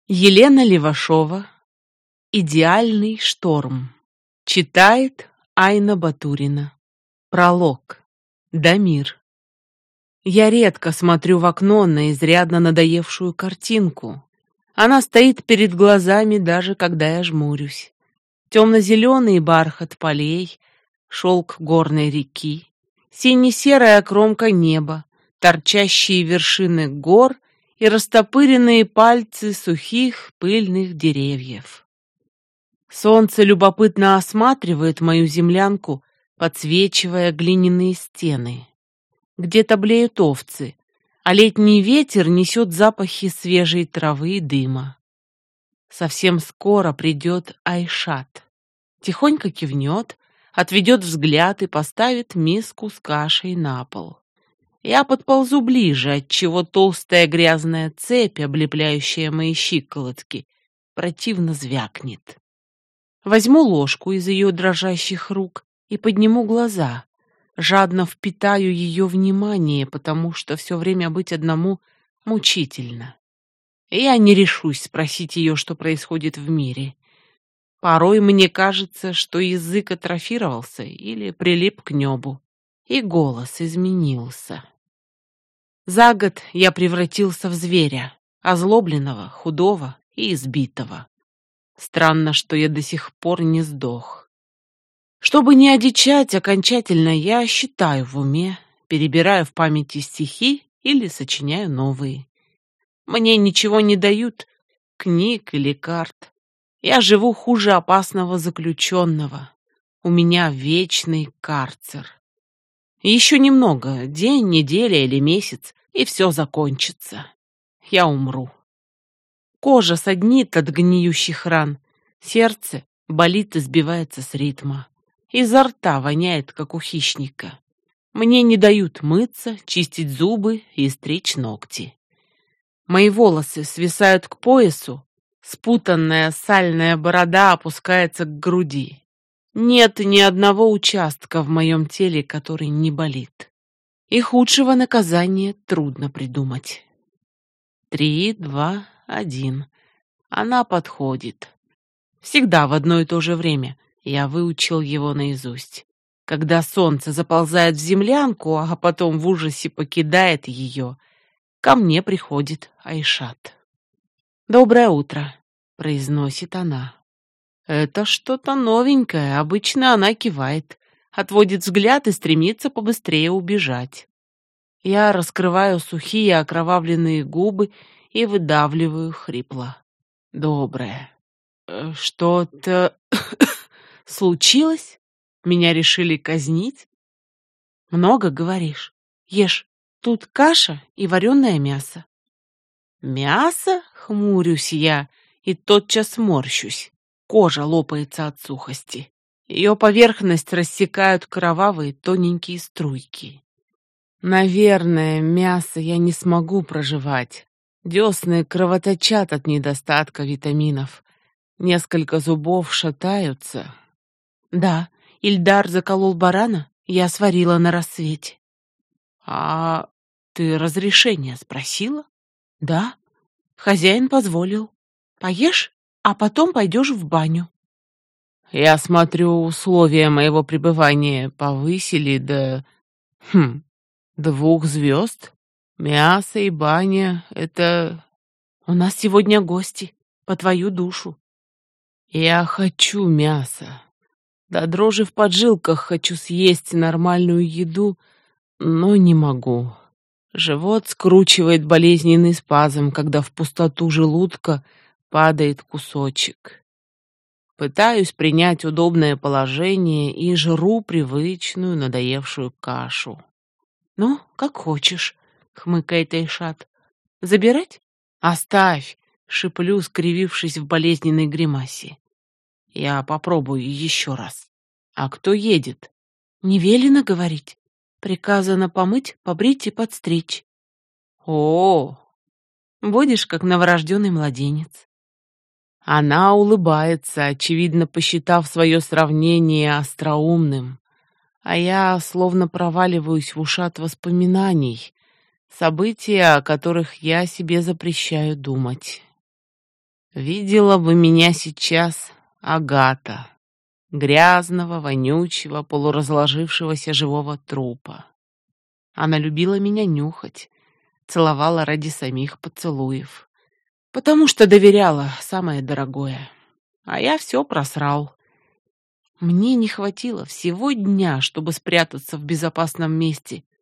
Елена Левашова. «Идеальный шторм». Читает Айна Батурина. Пролог. Дамир. Я редко смотрю в окно на изрядно надоевшую картинку. Она стоит перед глазами, даже когда я жмурюсь. Темно-зеленый бархат полей, шелк горной реки, сине-серая кромка неба, торчащие вершины гор и растопыренные пальцы сухих пыльных деревьев. Солнце любопытно осматривает мою землянку, подсвечивая глиняные стены. Где-то блеют овцы, а летний ветер несет запахи свежей травы и дыма. Совсем скоро придет Айшат. Тихонько кивнет, отведет взгляд и поставит миску с кашей на пол. Я подползу ближе, отчего толстая грязная цепь, облепляющая мои щиколотки, противно звякнет. Возьму ложку из ее дрожащих рук и подниму глаза. Жадно впитаю ее внимание, потому что все время быть одному мучительно. Я не решусь спросить ее, что происходит в мире. Порой мне кажется, что язык атрофировался или прилип к небу, и голос изменился. За год я превратился в зверя, озлобленного, худого и избитого. Странно, что я до сих пор не сдох. Чтобы не одичать окончательно, я считаю в уме, перебираю в памяти стихи или сочиняю новые. Мне ничего не дают, книг или карт. Я живу хуже опасного заключенного. У меня вечный карцер. Еще немного, день, неделя или месяц, и все закончится. Я умру. Кожа саднит от гниющих ран, сердце болит и сбивается с ритма. Изо рта воняет, как у хищника. Мне не дают мыться, чистить зубы и стричь ногти. Мои волосы свисают к поясу, спутанная сальная борода опускается к груди. Нет ни одного участка в моем теле, который не болит. И худшего наказания трудно придумать. 3, 2, 1. Она подходит. Всегда в одно и то же время. Я выучил его наизусть. Когда солнце заползает в землянку, а потом в ужасе покидает ее, ко мне приходит Айшат. «Доброе утро», — произносит она. Это что-то новенькое, обычно она кивает, отводит взгляд и стремится побыстрее убежать. Я раскрываю сухие окровавленные губы и выдавливаю хрипло. Доброе. Что-то случилось? Меня решили казнить? Много говоришь. Ешь. Тут каша и вареное мясо. Мясо? Хмурюсь я и тотчас морщусь. Кожа лопается от сухости. Ее поверхность рассекают кровавые тоненькие струйки. Наверное, мясо я не смогу прожевать. Десны кровоточат от недостатка витаминов. Несколько зубов шатаются. Да, Ильдар заколол барана, я сварила на рассвете. А ты разрешение спросила? Да, хозяин позволил. Поешь? А потом пойдешь в баню. Я смотрю, условия моего пребывания повысили до 2 звезд. Мясо и баня — это... У нас сегодня гости, по твою душу. Я хочу мяса. До дрожи в поджилках хочу съесть нормальную еду, но не могу. Живот скручивает болезненный спазм, когда в пустоту желудка падает кусочек. Пытаюсь принять удобное положение и жру привычную надоевшую кашу. «Ну, как хочешь», — хмыкает Айшат. «Забирать?» «Оставь», — шиплю, скривившись в болезненной гримасе. «Я попробую еще раз. А кто едет?» «Не велено говорить. Приказано помыть, побрить и подстричь». «О, будешь как новорожденный младенец». Она улыбается, очевидно, посчитав свое сравнение остроумным, а я словно проваливаюсь в ушат воспоминаний, события, о которых я себе запрещаю думать. Видела бы меня сейчас Агата, грязного, вонючего, полуразложившегося живого трупа. Она любила меня нюхать, целовала ради самих поцелуев, потому что доверяла, самое дорогое. А я все просрал. Мне не хватило всего дня, чтобы спрятаться в безопасном месте